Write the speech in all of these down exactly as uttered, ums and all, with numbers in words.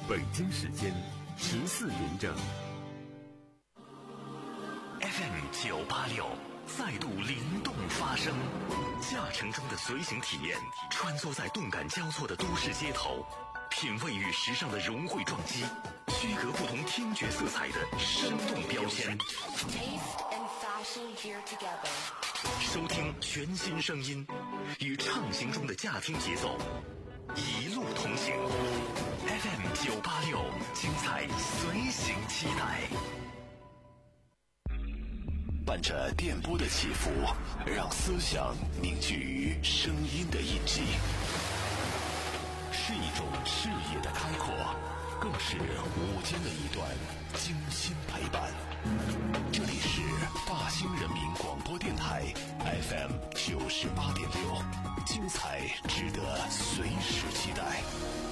北京时间十四点整。 F M 九八六再度灵动发声，驾乘中的随行体验，穿梭在动感交错的都市街头，品味与时尚的融汇撞击，区隔不同听觉色彩的生动标签。收听全新声音，与畅行中的驾听节奏，一路同行。F M 九八六，精彩随行期待。 伴着电波的起伏，让思想凝聚于声音的印记，是一种视野的开阔，更是午间的一段精心陪伴。这里是大兴人民广播电台 F M 九十八点六，精彩值得随时期待。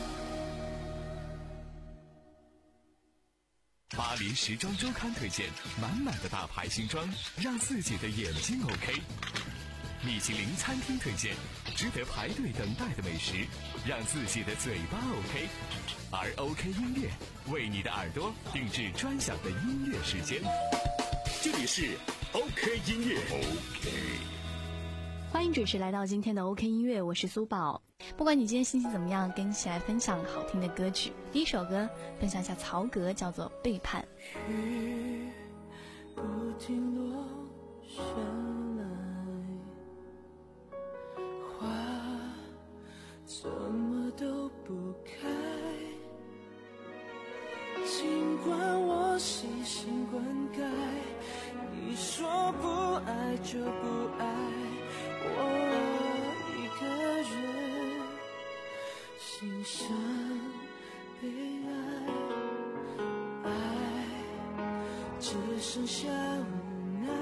巴黎时装周刊推荐满满的大牌新装，让自己的眼睛 OK。米其林餐厅推荐值得排队等待的美食，让自己的嘴巴 OK。而 OK 音乐为你的耳朵定制专享的音乐时间。这里是 OK 音乐 OK。 欢迎准时来到今天的 OK 音乐，我是苏宝。不管你今天心情怎么样，跟一起来分享好听的歌曲。第一首歌分享一下曹格，叫做《背叛》。 雨不停落下来，花怎么都不开，尽管我细心灌溉，你说不爱就不爱，我一个人欣赏被爱，爱只剩下无奈，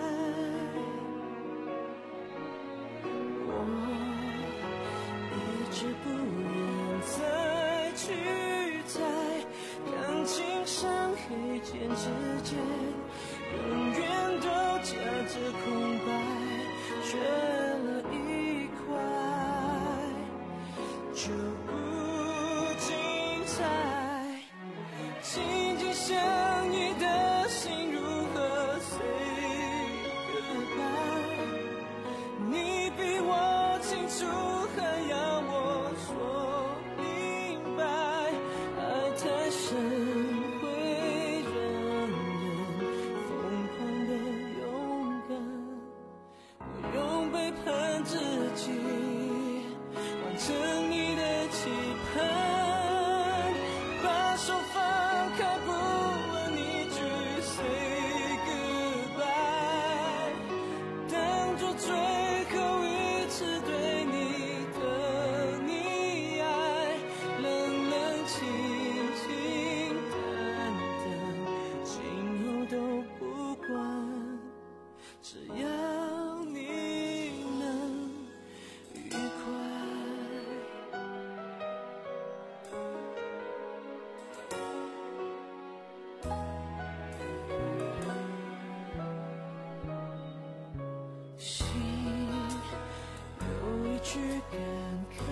我一直不愿再去猜，感情像黑键之间永远都夹着空白，缺了一块就不精彩，紧紧相依的心如何 say goodbye， 你比我清楚还要我说明白，爱太深会让人疯狂的勇敢，我用背叛自己完成你的期盼，把手放开不问一句 say goodbye， 当作最后一次对你的溺爱，冷冷清清淡淡，今后都不管，只要你能愉快。心有一句感慨，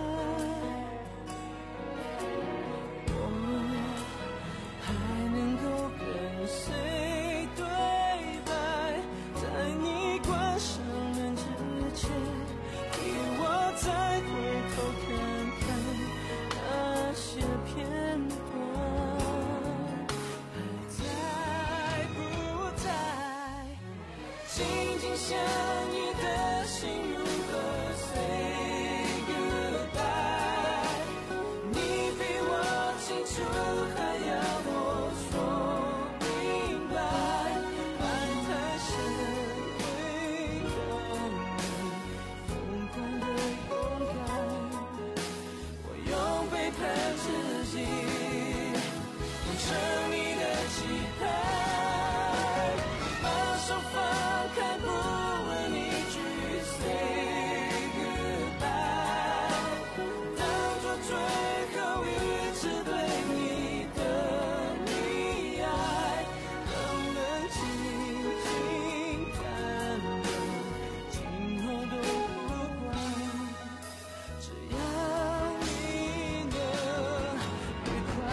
我还能够跟谁对白，在你关上门之前，给我再回头看看那些片段，还在不在，紧紧相依的心如何 say goodbye， 你比我清楚还要我说明白，爱太深会让人疯狂的勇敢，我用背叛自己完成你的期待，把手放开不问一句 say goodbye， 当作最后一次对你的溺爱，冷冷清清淡淡，今后都不管，只要你能愉快。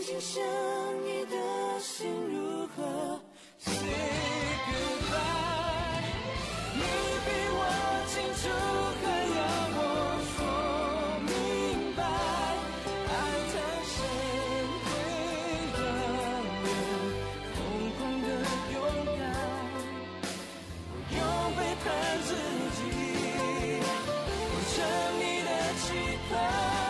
心相依的心如何 say goodbye？ 你比我清楚，还要我说明白，爱太深会让人疯狂的勇敢，我用背叛自己完成你的期盼。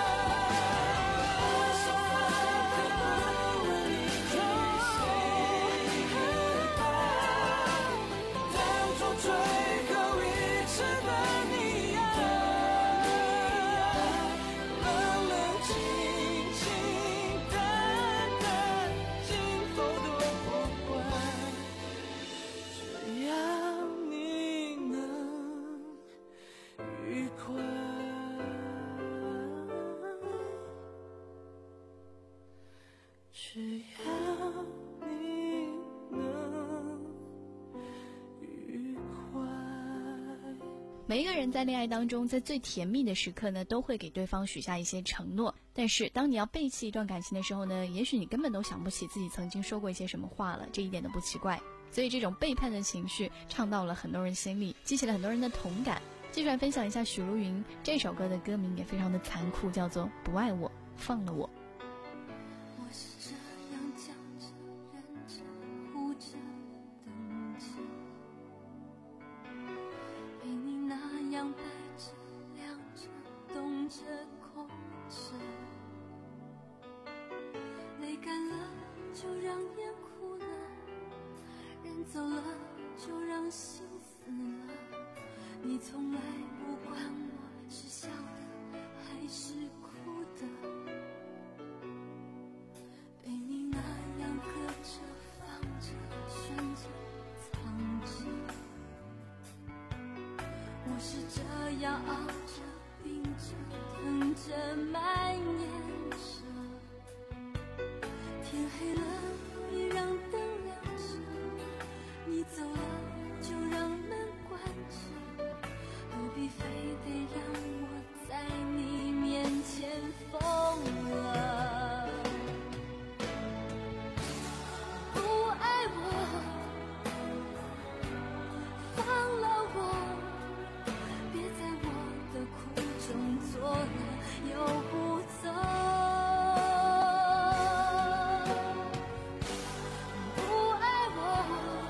只要你能愉快。 每一个人在恋爱当中，在最甜蜜的时刻呢，都会给对方许下一些承诺。但是当你要背弃一段感情的时候呢，也许你根本都想不起自己曾经说过一些什么话了，这一点都不奇怪。所以这种背叛的情绪唱到了很多人心里，激起了很多人的同感。继续来分享一下许茹芸这首歌的歌名也非常的残酷，叫做不爱我放了我。 我是这样讲着忍着哭着等着，被你那样摆着亮着动着空着，泪干了就让眼哭了，人走了就让心死了，你从来不管我是笑的还是哭的，被你那样搁着放着选着藏着，我是这样熬着冰着疼着蔓延着，天黑了也让灯亮着，你走了就让门关着，何必非得让我在你面前疯了？不爱我，放了我，别在我的苦中作乐又不走。不爱我，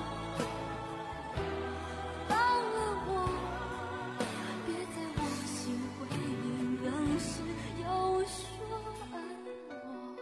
放了我，别在我心回应冷时又说爱我。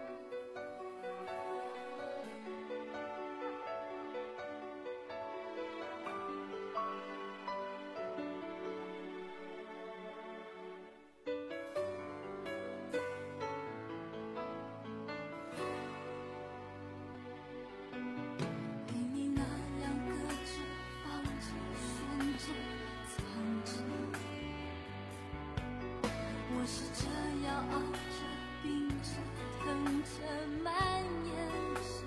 被你那样搁着放着选着藏着，我是这样熬着冰着疼着蔓延着，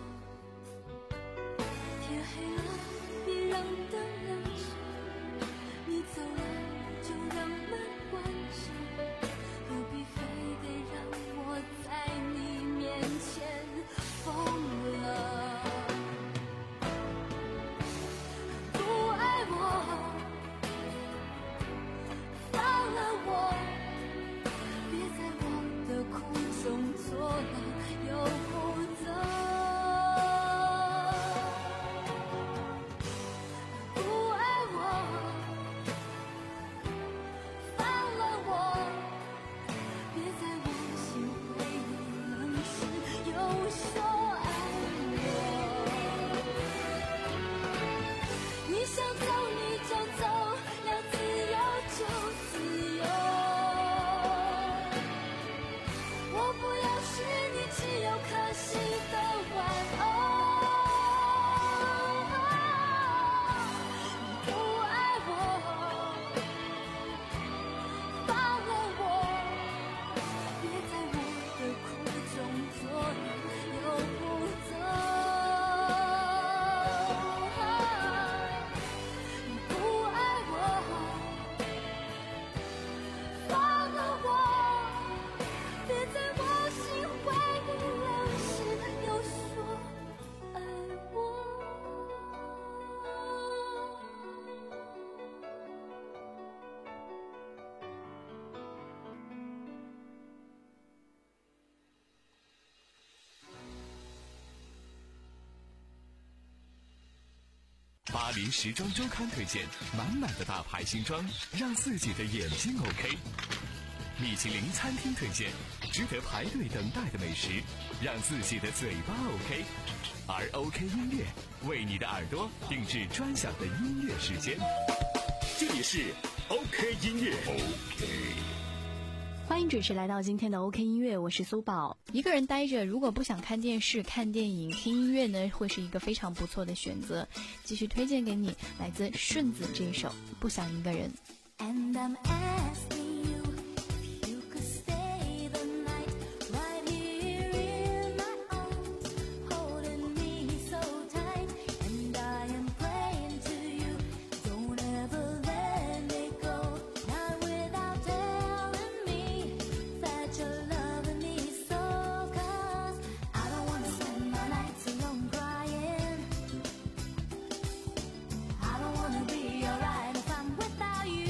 天黑了别让灯亮着，你走了就让门关着，何必非得让我在你面前疯了？不爱我，放了我，别在我的苦中作乐又不巴黎时装周刊推荐满满的大牌新装，让自己的眼睛 OK。米其林餐厅推荐值得排队等待的美食，让自己的嘴巴 OK。而 OK 音乐为你的耳朵定制专享的音乐时间。 这里是 OK 音乐。OK。 欢迎准时来到今天的 OK 音乐，我是苏宝。一个人待着，如果不想看电视、看电影、听音乐呢，会是一个非常不错的选择。继续推荐给你来自顺子这一首《不想一个人》。 And I'm asking you if you could stay the night right here in my arms, holding me so tight. And I am praying to you, don't ever let me go, not without telling me that you're loving me so. Cause I don't wanna spend my nights alone crying, I don't wanna be alright if I'm without you.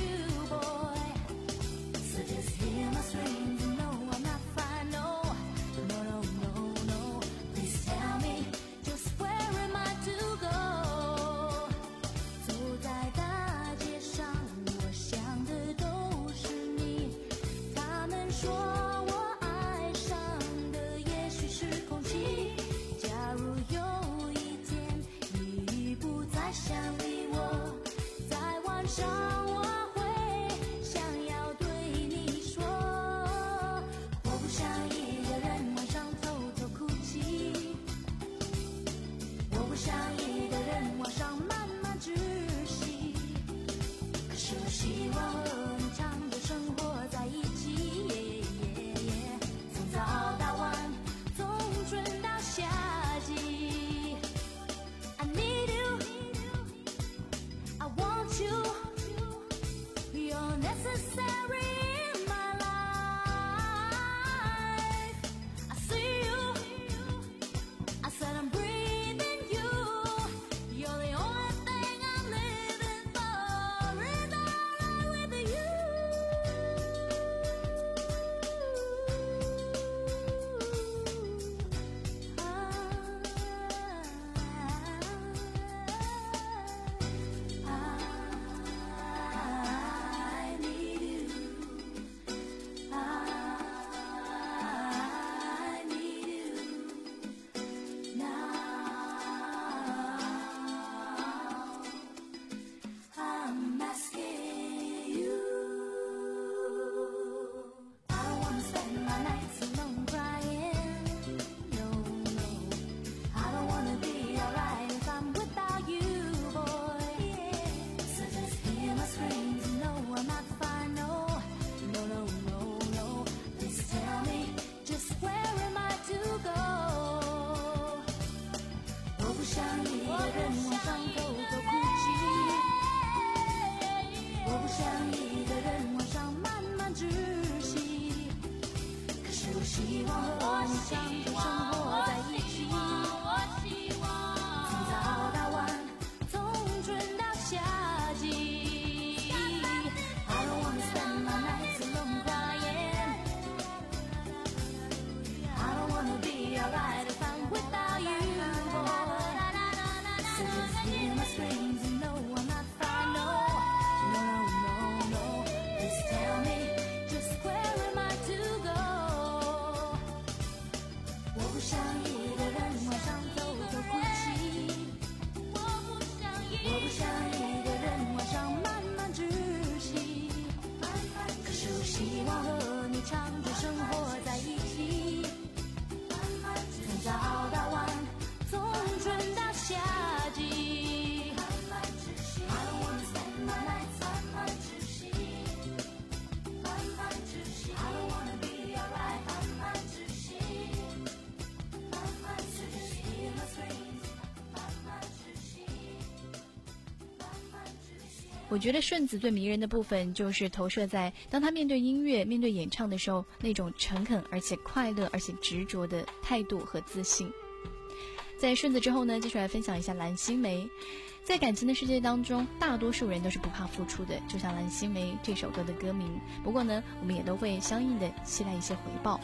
我觉得顺子最迷人的部分就是投射在当他面对音乐面对演唱的时候，那种诚恳而且快乐而且执着的态度和自信。在顺子之后呢，继续来分享一下蓝心湄。在感情的世界当中，大多数人都是不怕付出的，就像蓝心湄这首歌的歌名。不过呢，我们也都会相应的期待一些回报。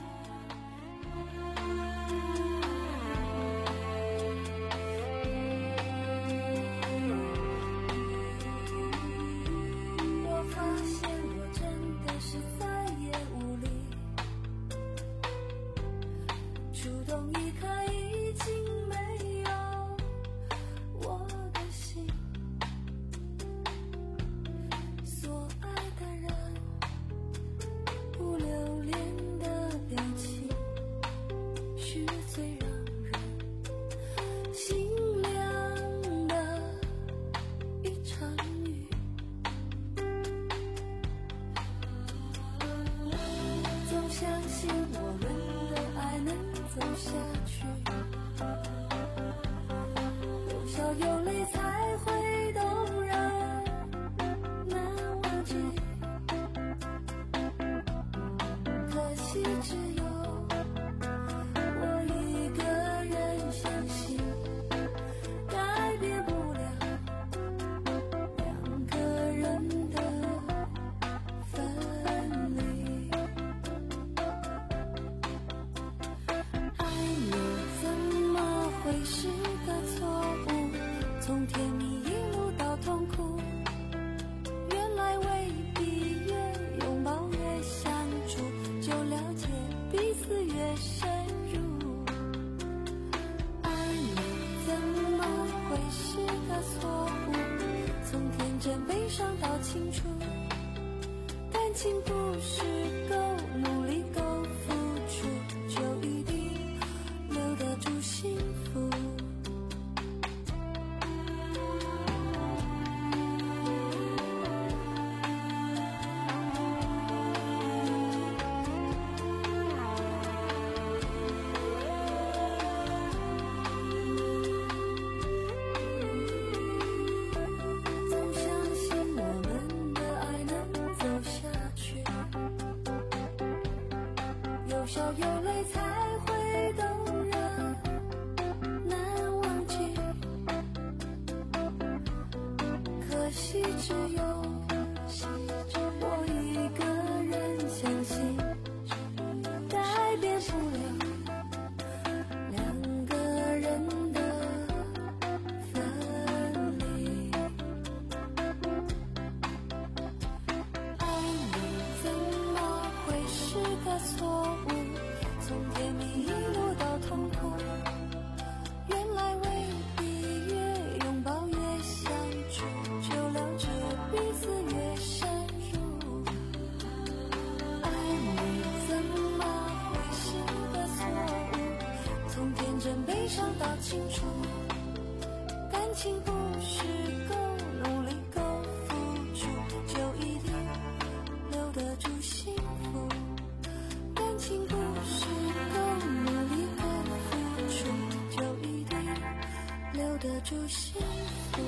惜只有我一个人相信，改变不了两个人的分离。爱你怎么会是个错误？从甜蜜一路到痛苦，原来未必越拥抱越相处，就了解彼此越深入。爱你怎么会是个错误？从天真悲伤到清楚，感情不是够努力够付出，就一定留得住幸福。总相信我们的爱能走下去，有笑有泪才会动人，难忘记。可惜只有我一个人相信，改变不了两个人的分离。爱你怎么会是个错误？从甜蜜一路到痛苦，原来未必越拥抱越相处，就了解彼此越深入。爱你怎么会是个错误？从天真悲伤到清楚，感情不是够努力够付出，就一定留得住幸福。感情不是够努力够付出，就一定留得住幸福。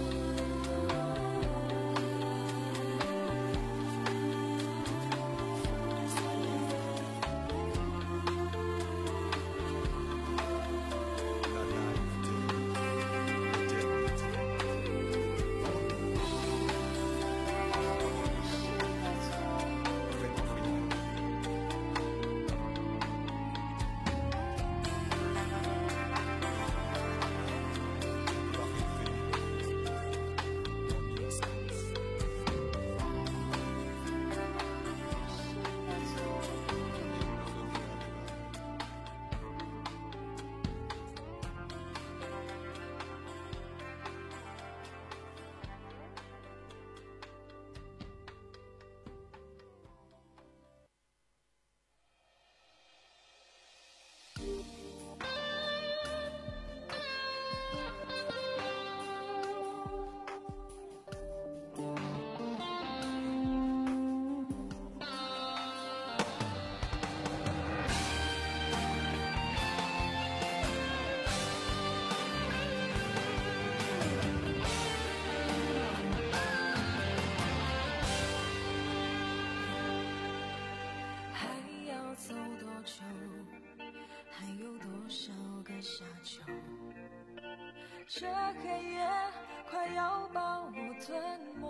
这黑夜快要把我吞没，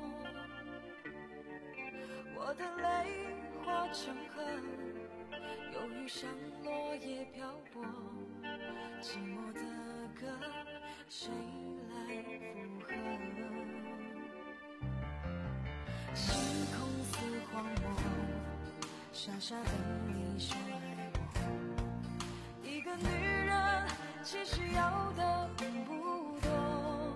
我的泪化成河，忧郁像落叶飘泊，寂寞的歌谁来附和？星空似荒漠，傻傻等你说爱我，一个女人其实要的并不多，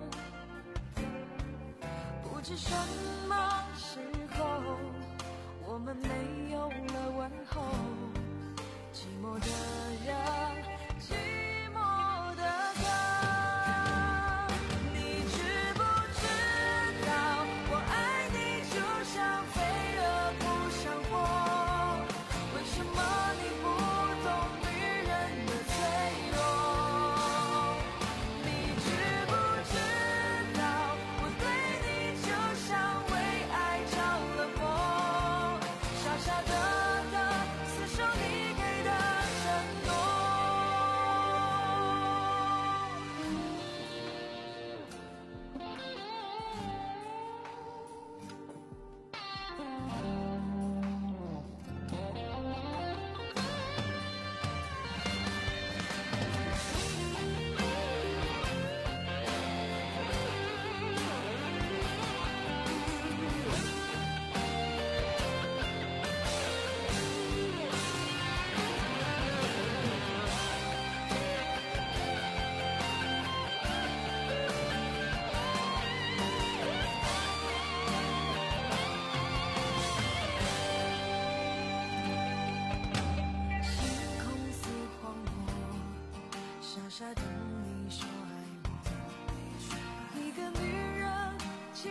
不知什么时候我们没有了问候，寂寞的人，寂寞的歌，你知不知道我爱你就像飞蛾扑上火，为什么你不懂女人的脆弱？你知不知道我对你就像为爱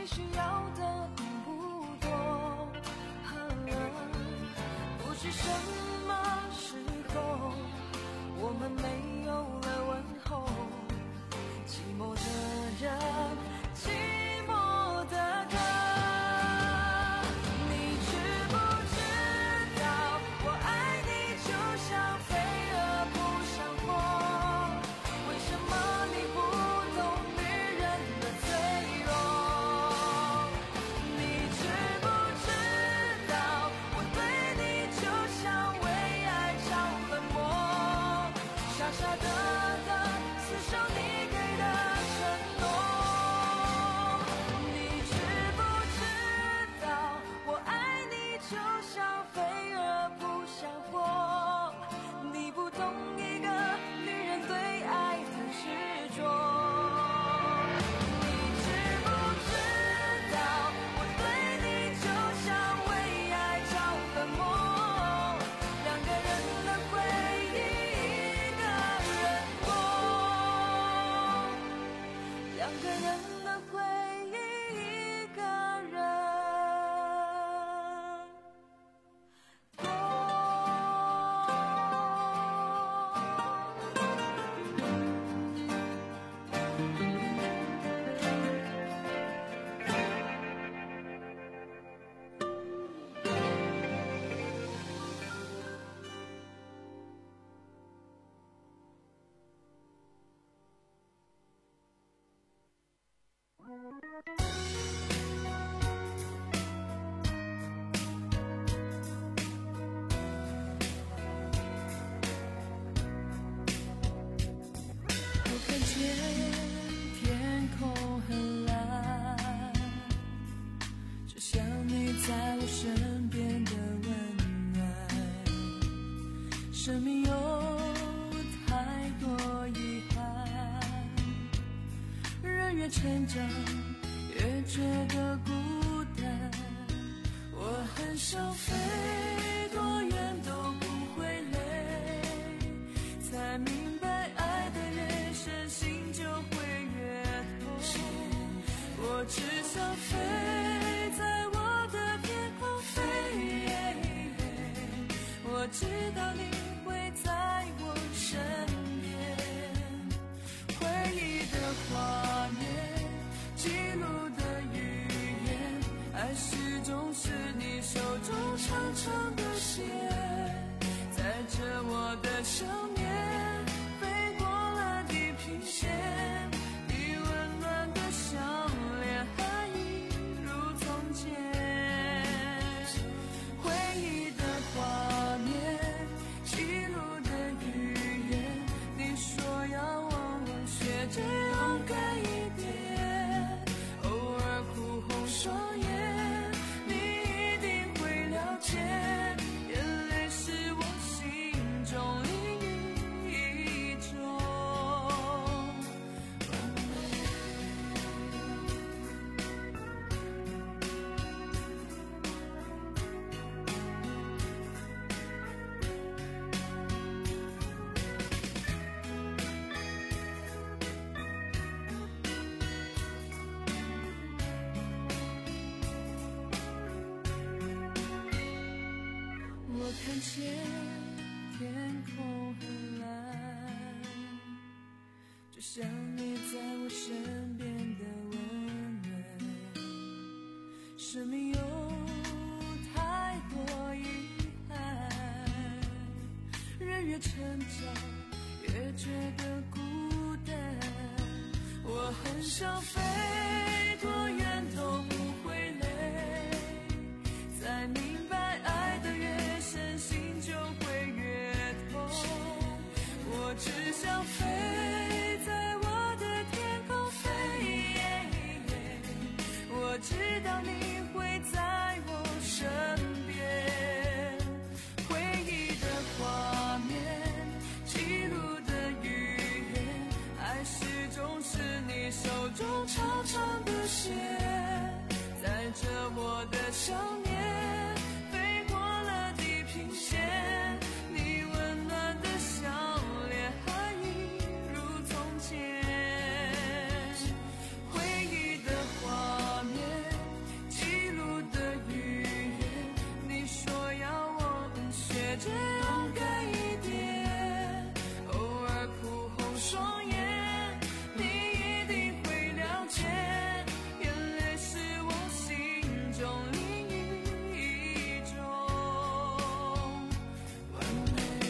你需要的并不多，不知什么时候我们没有了问候，寂寞的人，寂寞的歌。你知不知道我爱你就像飞蛾扑向火，为什么你不懂女人的脆弱？你知不知道我对你就像为爱着冷漠，傻傻的的死守你给的承诺。你知不知道我爱你就像飞蛾扑向火，你不懂一个女人对爱的执着。你知不知道我对你就像为爱着冷漠，两个人的回忆一个人过，两个人的回忆一个人过。我看见天空很蓝，就像你在我身边的温暖。生命有太多遗憾，人越成长越觉得孤单。我很想飞多远都不会累，才明白爱的越深心就会越痛。我只想飞在我的天空飞，我知道你会在我身边。回忆的画面，记录的语言，爱始终是你手中长长的线，载着我的想念飞过了地平线，你温暖的笑脸还一如从前。回忆的画面，记录的语言，你说要忘了学着勇敢一点，偶尔哭红双眼，你一定会了解，眼泪是我心中另一种。我看见天空很蓝，就像你在我身边的温暖。生命有太多遗憾，人越成长越觉得孤单。我很想飞多远都不会累，才明白爱的越深心就会越痛。我只想飞在我的天空飞，我知道你会在我身边。回忆的画面，记录的语言，爱始终是你手中长长的线，载着我的想念飞过了地平线，你温暖的笑脸还一如从前。回忆的画面， 学着勇敢一点，偶尔哭红双眼，你一定会了解，眼泪是我心中另一种完美。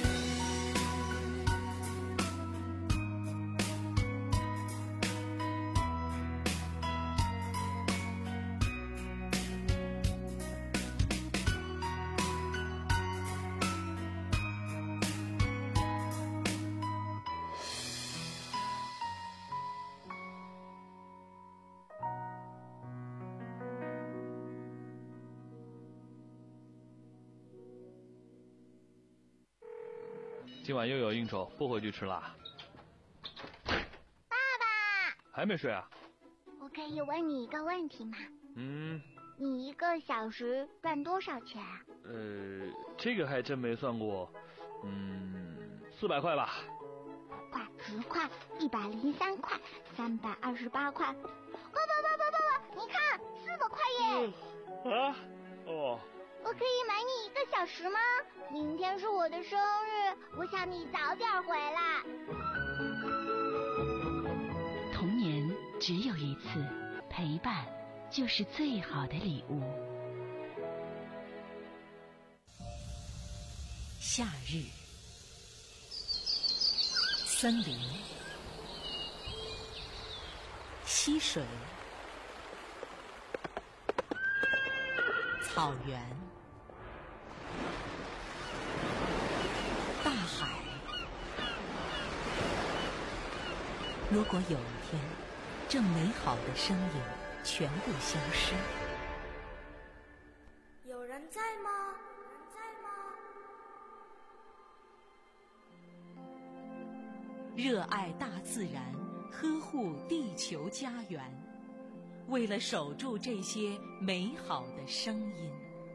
今晚又有应酬，不回去吃啦。 爸爸， 还没睡啊？ 我可以问你一个问题吗？ 嗯。 你一个小时赚多少钱啊？ 呃，这个还真没算过。嗯，四百块吧。 五块、十块、一百零三块、三百二十八块。爸爸爸爸爸爸，你看，四百块耶！ 嗯、啊？哦。 我可以买你一个小时吗？明天是我的生日，我想你早点回来。 童年只有一次，陪伴就是最好的礼物。夏日，森林，溪水，草原，大海。如果有一天，这美好的声音全部消失， 有人在吗？有人在吗？ 热爱大自然，呵护地球家园，为了守住这些美好的声音。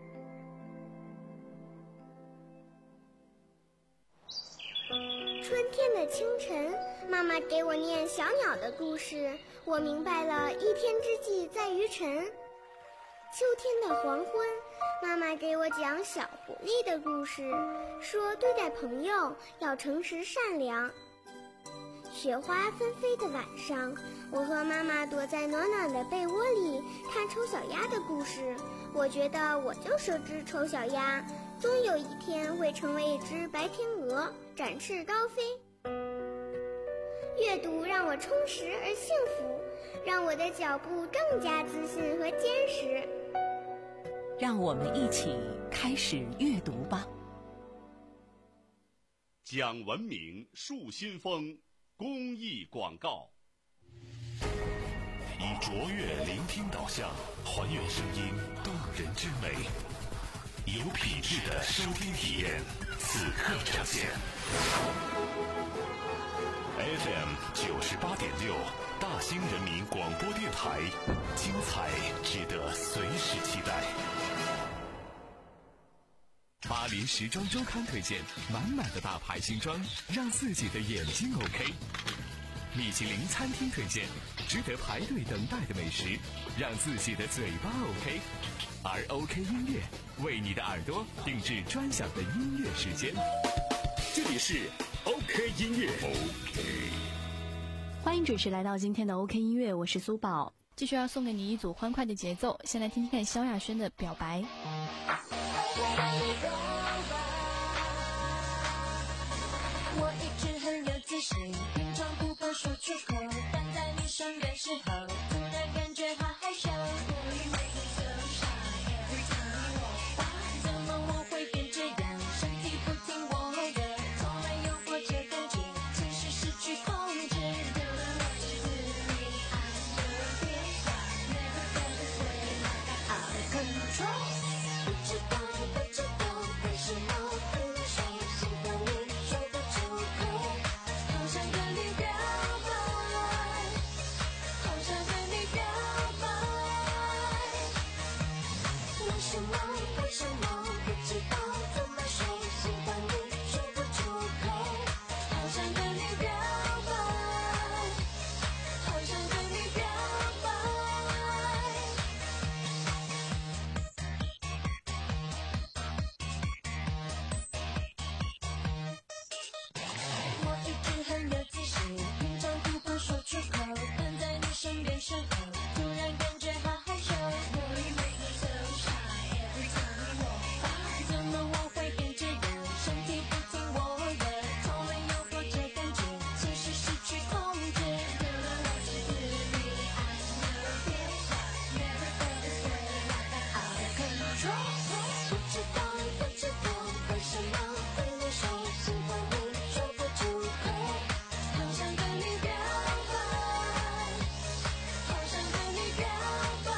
春天的清晨，妈妈给我念小鸟的故事，我明白了一天之计在于晨。秋天的黄昏，妈妈给我讲小狐狸的故事，说对待朋友要诚实善良。雪花纷飞的晚上，我和妈妈躲在暖暖的被窝里看丑小鸭的故事，我觉得我就是只丑小鸭，终有一天会成为一只白天鹅，展翅高飞。阅读让我充实而幸福，让我的脚步更加自信和坚实。 让我们一起开始阅读吧。 讲文明树新风公益广告。 以卓越聆听导向，还原声音动人之美，有品质的收听体验，此刻呈现。F M 九十八点六，大兴人民广播电台，精彩值得随时期待。 巴黎时装周刊推荐满满的大牌新装，让自己的眼睛 OK。米其林餐厅推荐值得排队等待的美食，让自己的嘴巴 OK。而 OK 音乐为你的耳朵定制专享的音乐时间。 这里是 OK 音乐 OK。 欢迎准时来到今天的 OK 音乐，我是苏宝，继续要送给你一组欢快的节奏。先来听听看萧亚轩的表白。 我一直很有自信，平常不敢说出口，但在你身边时候，突然感觉好害羞。怎么我会变这样？身体不听我的，从来有过这感觉，其实失去控制。不知道，不知道为什么不说，喜欢你说不出口，好想跟你表白，好想跟你表白。为什么？为什么？不知道怎么说，喜欢你说不出口，好想跟你表白，好想跟你表白。 control。不知道不知道为什么对你说喜欢你说不出口，好想对你表白，好想对你表白。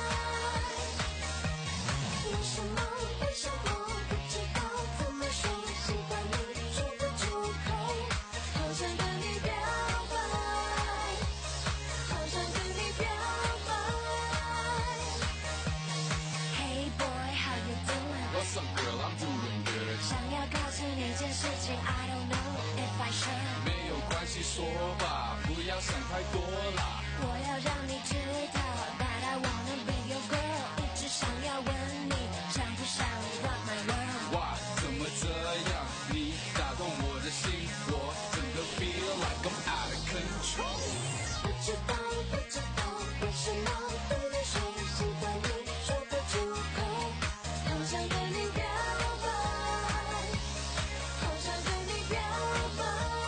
为什么为什么不知道怎么说喜欢你说不出口，好想对你表白，好想对你表白。Hey boy, how you doing? What's up, girl? I'm doing good. 想要告诉你件事情 I don't know if I should。 没有关系，说吧，不要想太多啦。 我要让你知道 that I wanna be your girl， 一直想要问你想不想 rock my world。 哇，怎么这样？你打动我的心，我真的 feel like I'm out of control。 不知道不知道为什么对你说喜欢你说不出口，好想对你表白，好想对你表白。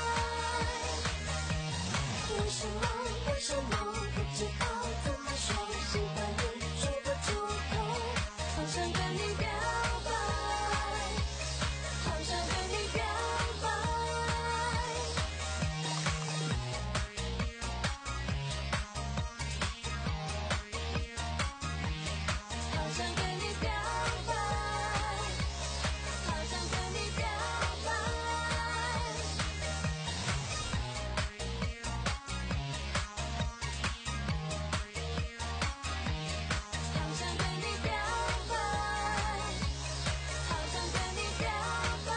为什么为什么不知道怎么说喜欢你说不出口，好想对你表白，好想对你表白。好想对你表白，好想对你表白。好想对你表白，好想对你表白。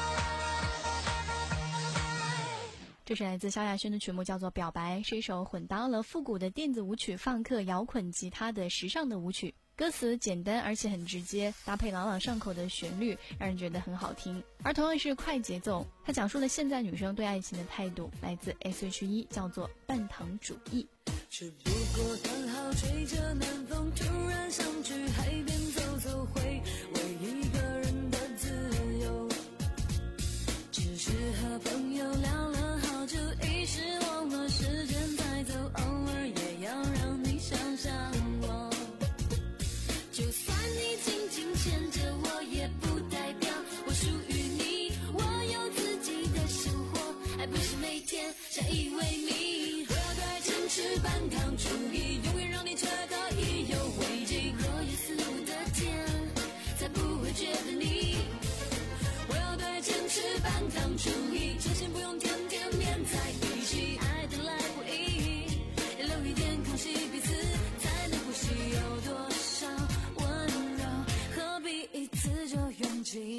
这是来自萧亚轩的曲目，叫做《表白》，是一首混搭了复古的电子舞曲、放克、摇滚吉他的时尚的舞曲。歌词简单而且很直接，搭配朗朗上口的旋律，让人觉得很好听。而同样是快节奏，它讲述了现在女生对爱情的态度，来自 S H E， 叫做《半糖主义》。 只不过刚好吹着南风，突然想去海边走走，回味一个人的自由。只是和朋友聊了好久，一时忘了时间在走，偶尔也要让你想想我。就算你紧紧牵着我，也不代表我属于你。我有自己的生活，还不是每天相依为命。我要对坚持半糖主义，永远让你觉得意犹未尽。若有似无的甜，才不会觉得腻。我要对坚持半糖主义，真心不用天天黏在一起，爱得来不易，留一点空隙，彼此才能呼吸。有多少温柔，何必一次就用尽？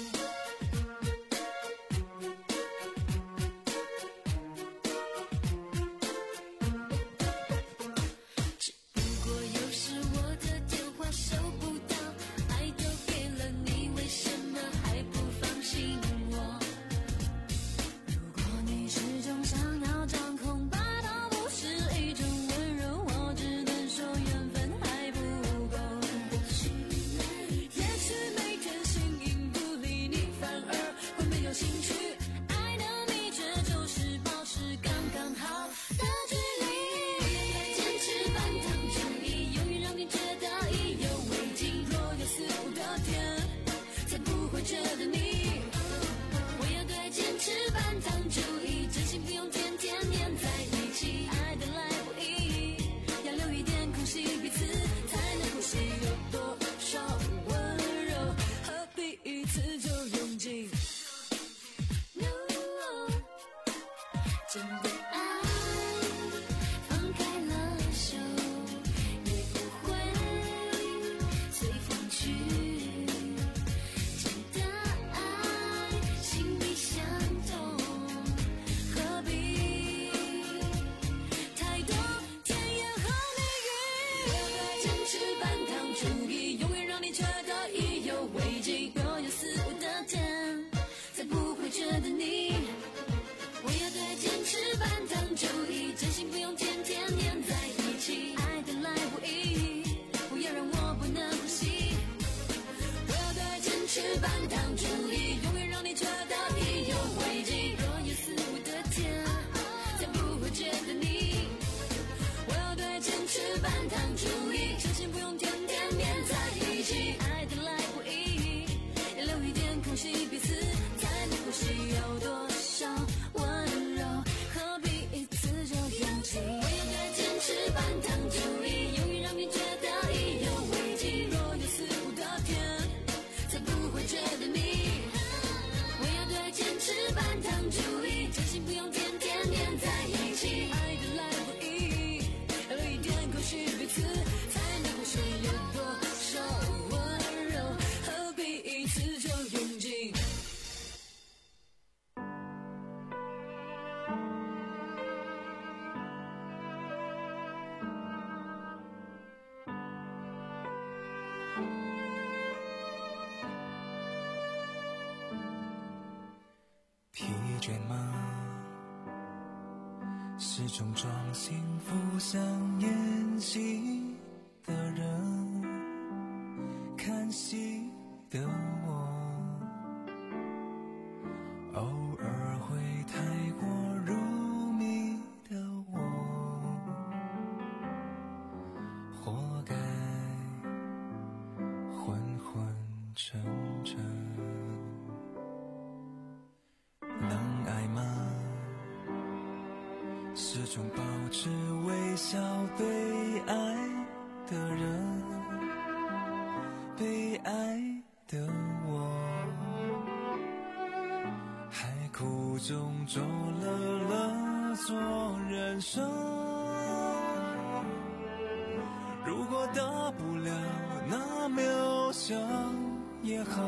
只不过有时我的电话收不到，爱都给了你，为什么还不放心我？如果你始终想要掌控，霸道不是一种温柔，我只能说缘分还不够。也许每天形影不离，你反而会没有兴趣。爱的秘诀就是保持刚刚好的距离。坚持半糖主义，永远让你觉得意犹未尽。若有似无的甜，才不会觉得腻。我要对坚持半糖主义，真心不用天天黏在一起，爱得来不易，要留一点空隙，彼此才能呼吸。有多少温柔，何必一次就用尽？ No， 真的爱，放开了手，也不会随风去。真的爱，心里相通，何必太多甜言和蜜语？我要对坚持半糖主义，永远让你觉得意犹未尽。若有似无的甜，才不会觉得腻。我要对坚持半糖主义，真心不用天天黏在一起，爱得来不易，不要让我不能呼吸。我要对坚持半糖主义，永远让你觉得意犹未尽。若有似无的甜，才不会觉得腻。我要对坚持半糖主义，真心不用天天黏在一起，爱是种种幸福像演戏的人，看戏的我，偶尔会太过入迷的我，活该昏昏沉沉。能爱吗？是种保持微笑被爱的人，被爱的我，还苦中作乐了做人生。如果大不了那渺小也好，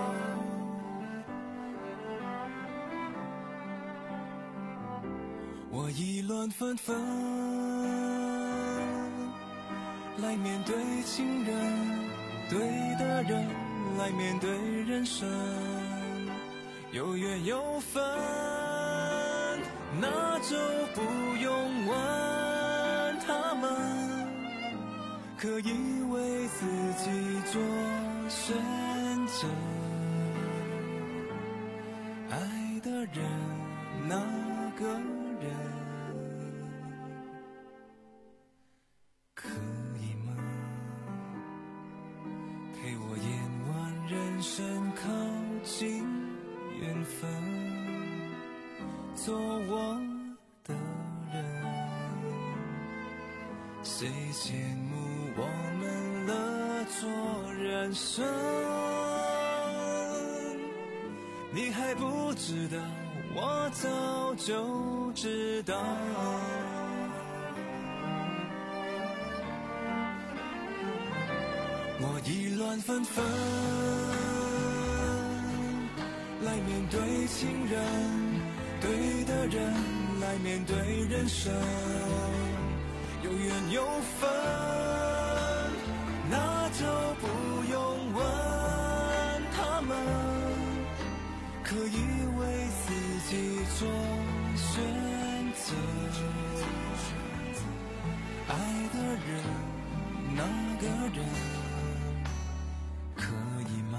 我议论纷纷来面对情人，对的人来面对人生，有缘有分，那就不用问他们，可以为自己做选择。爱的人那个人可以吗？陪我演完人生，靠近缘分，做我的人。谁羡慕我们了做人生？你还不知道，我早就知道。我意乱纷纷来面对情人，对的人来面对人生，有缘有分，那就不用问他们，可以为自己做选择。爱的人那个人可以吗？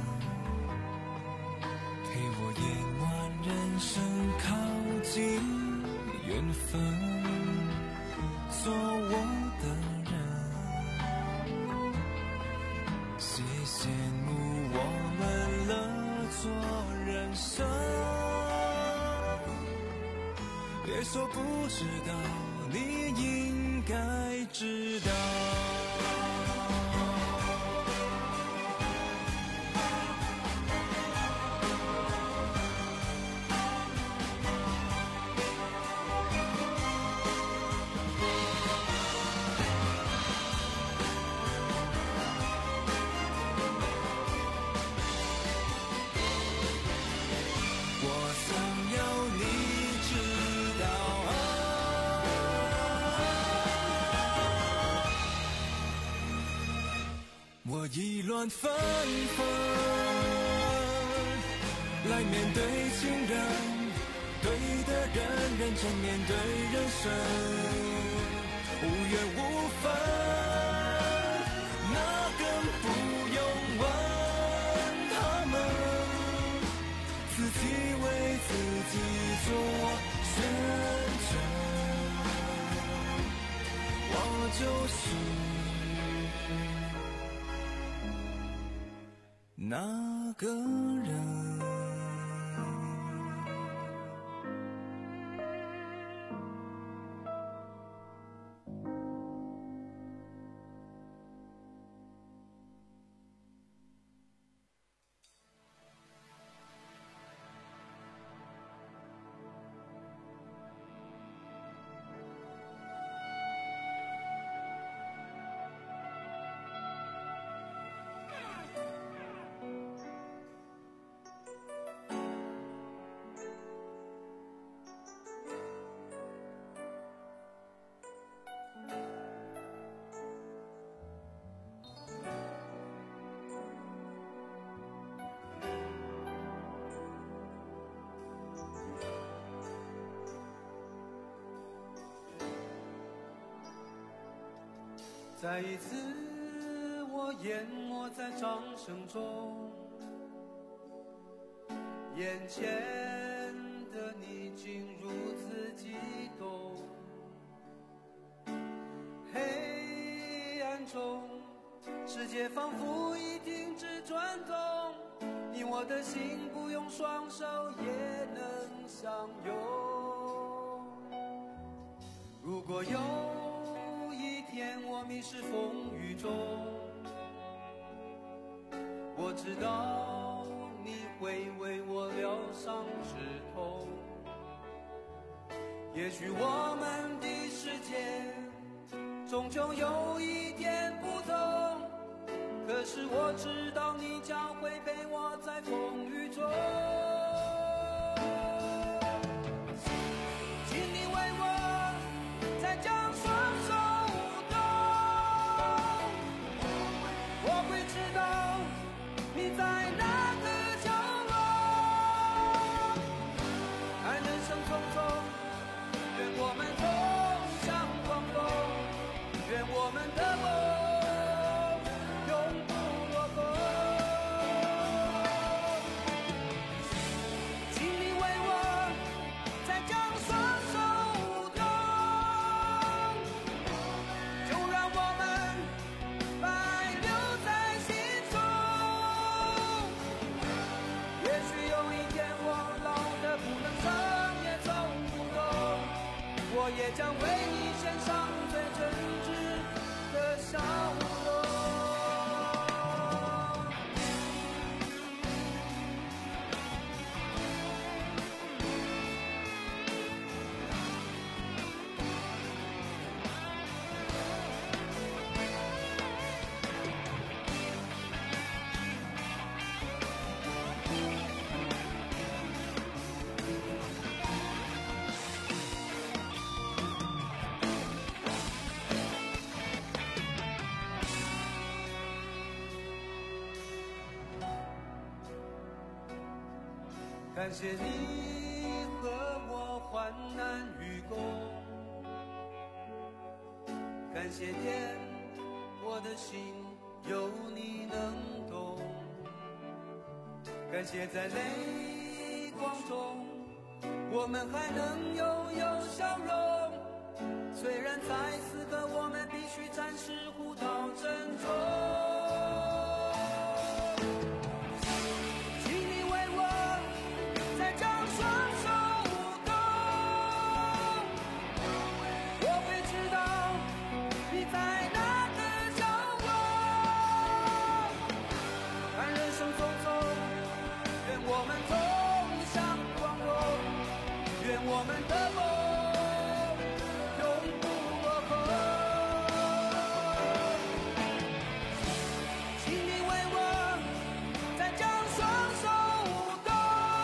陪我演完人生，靠近缘分，做我的人。谁羡慕我们了做人生？别说不知道，你应该知道。我意乱纷纷来面对情人，对的人认真面对人生，无缘无分，那更不用问他们，自己为自己做选择。我就是那个人。 再一次我淹没在掌声中，眼前的你竟如此激动，黑暗中世界仿佛已停止转动，你我的心不用双手也能相拥。如果有一天我迷失风雨中，我知道你会为我疗伤止痛。也许我们的世界终究有一点不同，可是我知道你将会陪我在风雨中。请你为我再将双手舞动，我会知道你在哪个角落。看人生匆匆，愿我们同向光荣，愿我们的梦我也将为你献上最真挚的笑容。感谢你和我患难与共，感谢天，我的心有你能懂，感谢在泪光中我们还能拥有笑容，虽然在此刻我们必须暂时互道珍重。我们的梦永不落空，请你为我再将双手舞动，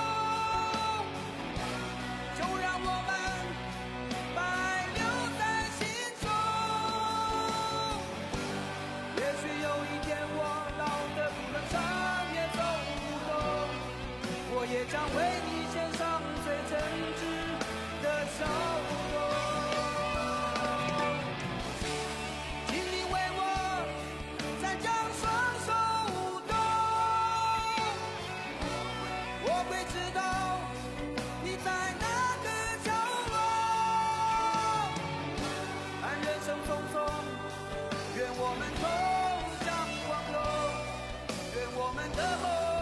就让我们白留在心中。也许有一天我老得不能站也走不动，我也将为你献上最真挚的笑容。请你为我再将双手舞动，我会知道你在哪个角落。看人生匆匆，愿我们同向光荣，愿我们的梦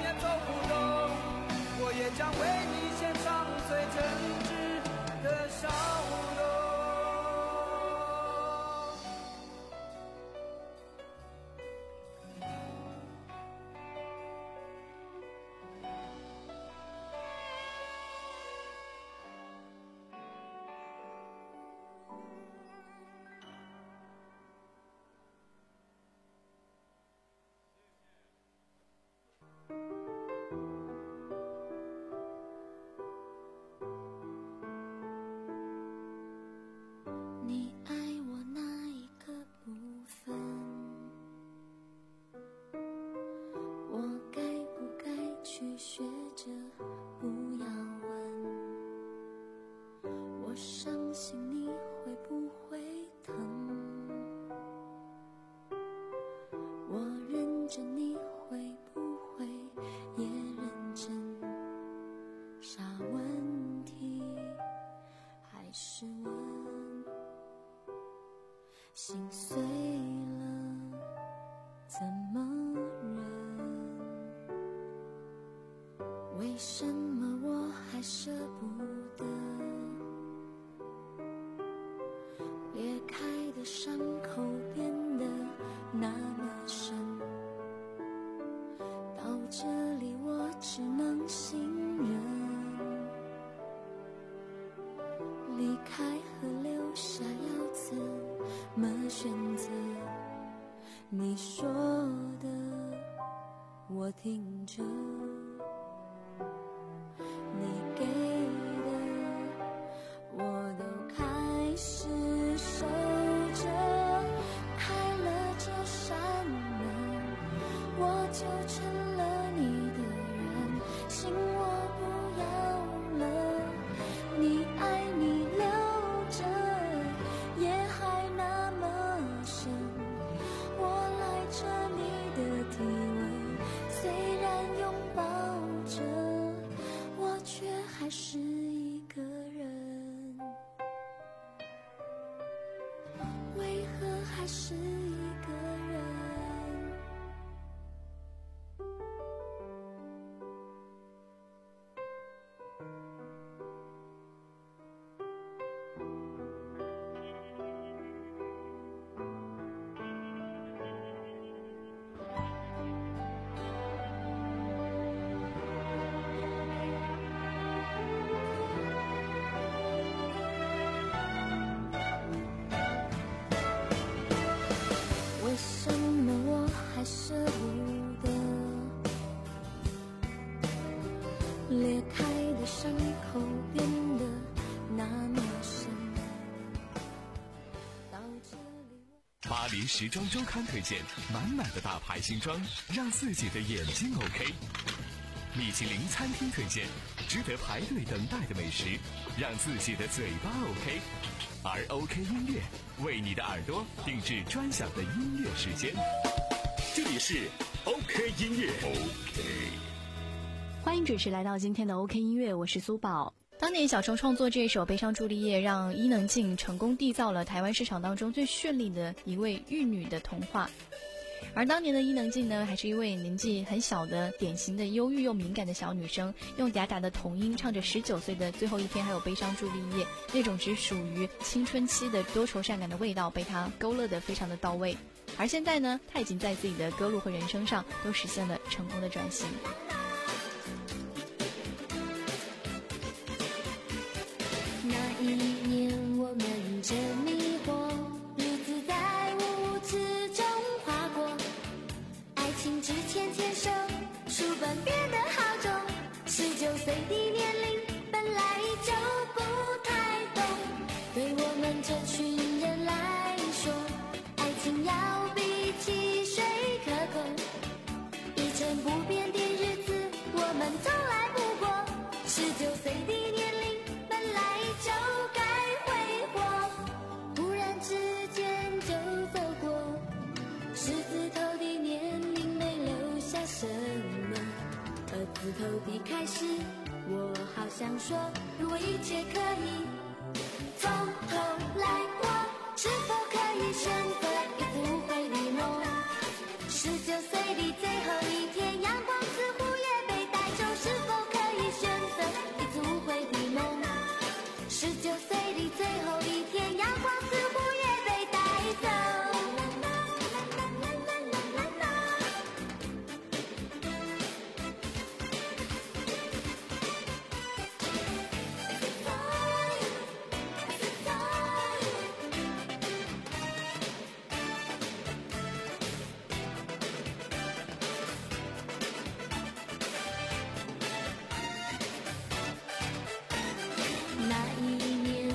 将为你献上最真挚的笑我伤心你会不会疼？我认真你会不会也认真？啥问题还是问？心碎了怎么忍？为什么我还舍不得？裂开的伤口变得那么深，到这里我只能信任。离开和留下要怎么选择？你说的我听着，你给的我都开始守着。开了这扇门，我就成了你的人，心我不要了。你爱你留着，夜还那么深，我赖着你的体温，虽然拥抱着，我却还是一个人。为何还是一个人？为什么我还舍不得？裂开的伤口变得那么深，到这里我巴黎时装周刊推荐满满的大牌新装，让自己的眼睛 OK。米其林餐厅推荐值得排队等待的美食，让自己的嘴巴 OK。而 OK 音乐为你的耳朵定制专享的音乐时间。 这里是 OK 音乐 OK。 欢迎准时来到今天的 OK 音乐，我是苏宝。当年小虫创作这首《悲伤朱丽叶》，让伊能静成功缔造了台湾市场当中最绚丽的一位玉女的童话。而当年的伊能静呢，还是一位年纪很小的典型的忧郁又敏感的小女生，用嗲嗲的童音唱着十九岁的最后一天还有悲伤朱丽叶，那种只属于青春期的多愁善感的味道被她勾勒得非常的到位。而现在呢，她已经在自己的歌路和人生上都实现了成功的转型。 那一年我们正迷惑，日子在雾之中划过，爱情之前牵手，书本变得好重，十九岁的年龄本来就不太懂，对我们这群人来说，爱情要比汽水可口，一成不变的日子我们从来不过，十九岁的年龄本来就该挥霍，忽然之间就走过，十字头的年龄没留下什么，二字头的开始，我好想说，如果一切可以从头来过，是否可以选择一次无悔的梦？十九岁的最后一天，阳光似乎也被带走，是否可以选择一次无悔的梦？十九岁的最后一天，阳光似乎也被带走。那一年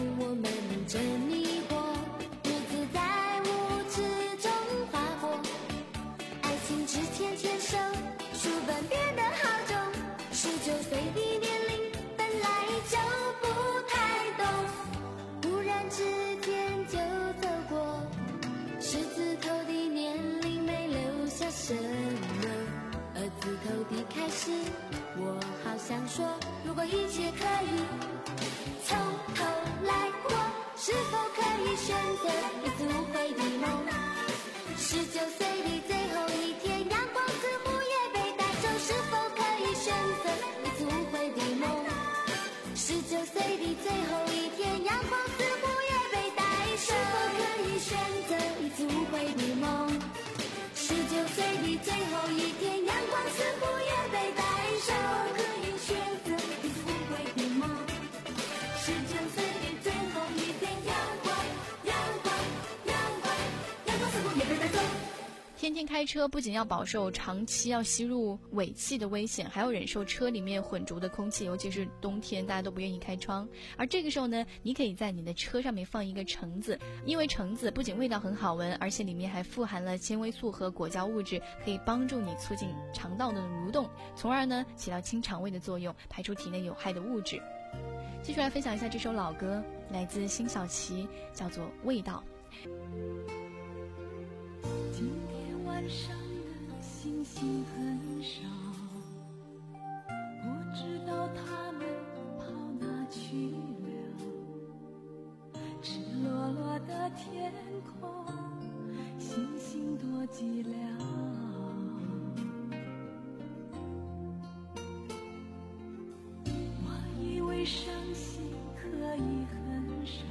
天天开车不仅要饱受长期要吸入尾气的危险，还要忍受车里面混浊的空气，尤其是冬天大家都不愿意开窗。而这个时候呢，你可以在你的车上面放一个橙子，因为橙子不仅味道很好闻，而且里面还富含了纤维素和果胶物质，可以帮助你促进肠道的蠕动，从而呢起到清肠胃的作用，排出体内有害的物质。继续来分享一下这首老歌，来自辛晓琪，叫做《味道》。 今天晚上的星星很少，不知道他们跑哪去了。赤裸裸的天空，星星多寂寥。我以为伤心可以很少，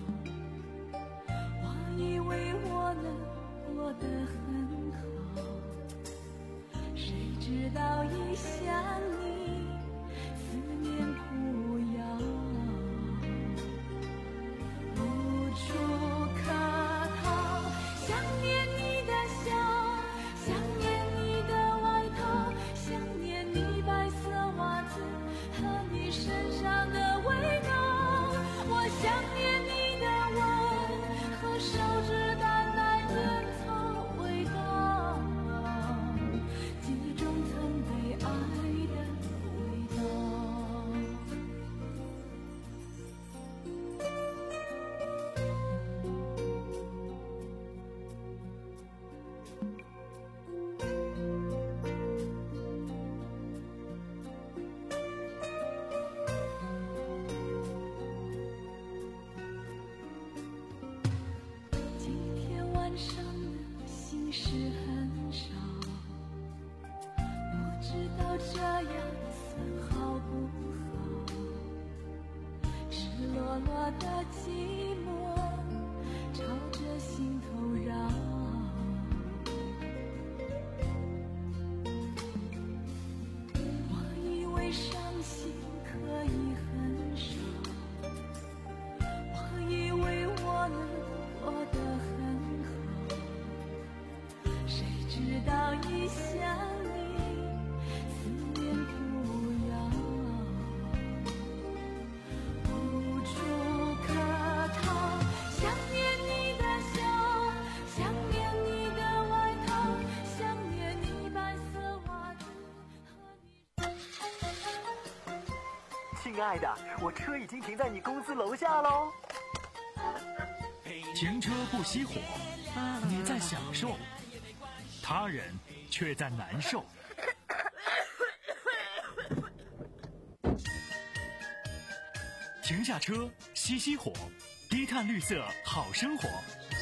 我以为我能过得很好，谁知道一想你，思念扑摇，无处可逃。想念你的笑，想念你的外套，想念你白色袜子和你身上的味道。我想念你的吻和手指淡淡烟草味道，记忆中曾被爱的味道。今天晚上的心事很少，不知道这样算好不好。赤裸裸的寂寞朝着心头绕。我以为伤心可以很少，我以为我能过得很好，谁知道一想你，思念扑摇，无处可逃。想念你的笑，想念你的外套，想念你白色袜子和你。 亲爱的，我车已经停在你公司楼下喽。 停车不熄火，你在享受，他人却在难受。停下车，熄熄火，低碳绿色好生活。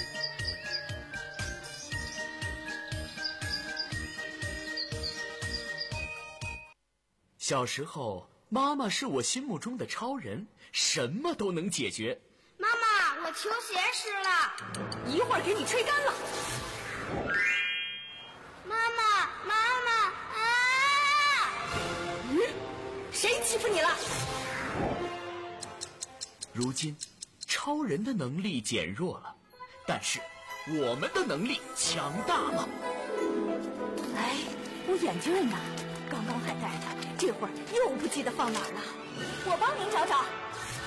小时候，妈妈是我心目中的超人，什么都能解决。 妈妈，我球鞋湿了， 一会儿给你吹干了。 妈妈，妈妈啊！ 嗯，谁欺负你了？ 如今，超人的能力减弱了，但是我们的能力强大了。 哎，我眼镜呢？刚刚还戴着，这会儿又不记得放哪儿了。我帮您找找。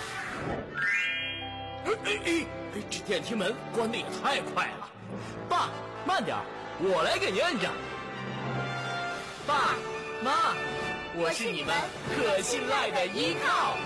哎哎哎！这电梯门关得也太快了。爸，慢点，我来给您摁上。爸妈，我是你们可信赖的依靠。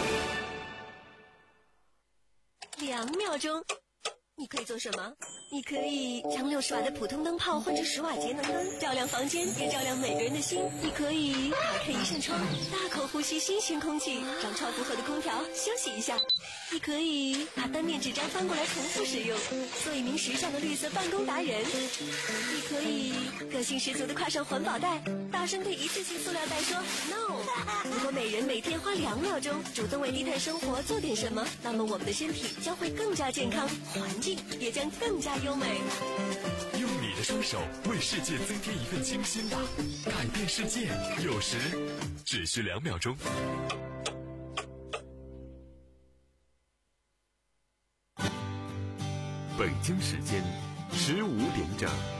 两秒钟，你可以做什么？你可以将六十瓦的普通灯泡换成十瓦节能灯，照亮房间，也照亮每个人的心。你可以打开一扇窗，大口呼吸新鲜空气，让超负荷的空调休息一下。你可以把单面纸张翻过来重复使用，做一名时尚的绿色办公达人。你可以个性十足的挎上环保袋，大声对一次性塑料袋说 no。如果每人每天花两秒钟主动为低碳生活做点什么，那么我们的身体将会更加健康，环境也将更加优美。 用你的双手为世界增添一份清新吧，改变世界有时只需两秒钟。北京时间十五点整。